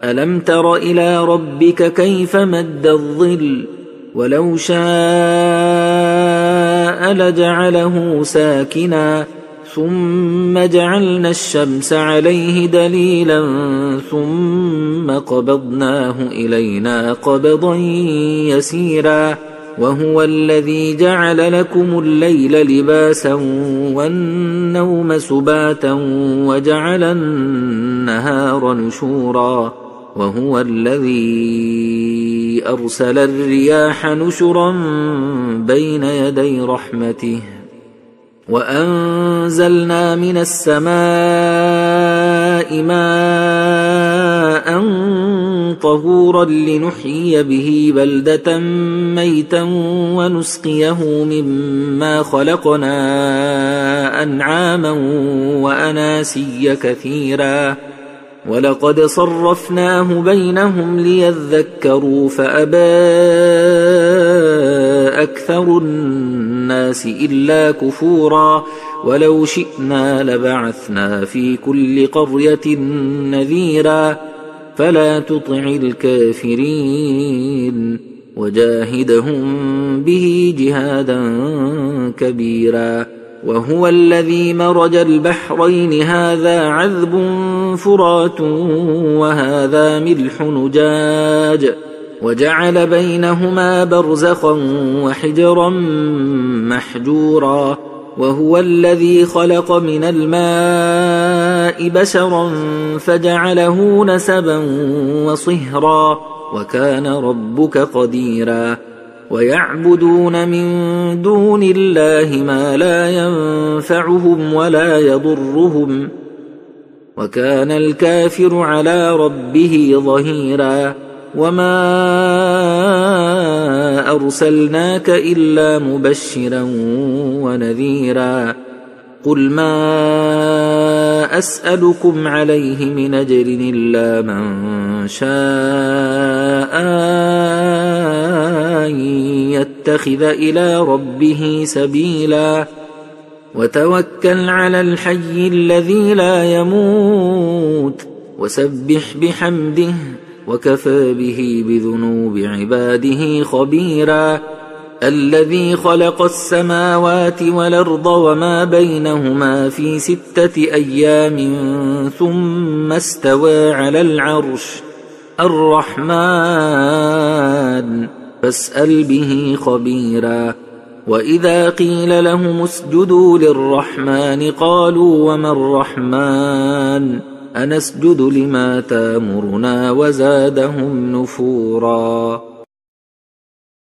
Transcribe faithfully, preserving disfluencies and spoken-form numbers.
ألم تر إلى ربك كيف مد الظل ولو شاء لجعله ساكنا ثم جعلنا الشمس عليه دليلا ثم قبضناه إلينا قبضا يسيرا وهو الذي جعل لكم الليل لباسا والنوم سباتا وجعل النهار نشورا وهو الذي أرسل الرياح نشرا بين يدي رحمته وأنزلنا من السماء ماء طهورا لنحيي به بلدة ميتا ونسقيه مما خلقنا أنعاما وأناسيا كثيرا ولقد صرفناه بينهم ليذكروا فأبى أكثر الناس إلا كفورا ولو شئنا لبعثنا في كل قرية نذيرا فلا تطع الكافرين وجاهدهم به جهادا كبيرا وهو الذي مرج البحرين هذا عذب فرات وهذا ملح نجاج وجعل بينهما برزخا وحجرا محجورا وهو الذي خلق من الماء بشرا فجعله نسبا وصهرا وكان ربك قديرا ويعبدون من دون الله ما لا ينفعهم ولا يضرهم وكان الكافر على ربه ظهيرا وما أرسلناك إلا مبشرا ونذيرا قل ما أسألكم عليه من أجر إلا من شاء أن يتخذ إلى ربه سبيلا وتوكل على الحي الذي لا يموت وسبح بحمده وكفى به بذنوب عباده خبيرا الذي خلق السماوات والأرض وما بينهما في ستة أيام ثم استوى على العرش الرحمن فاسأل به خبيرا وإذا قيل لهم اسجدوا للرحمن قالوا وما الرحمن أنسجد لما تامرنا وزادهم نفورا.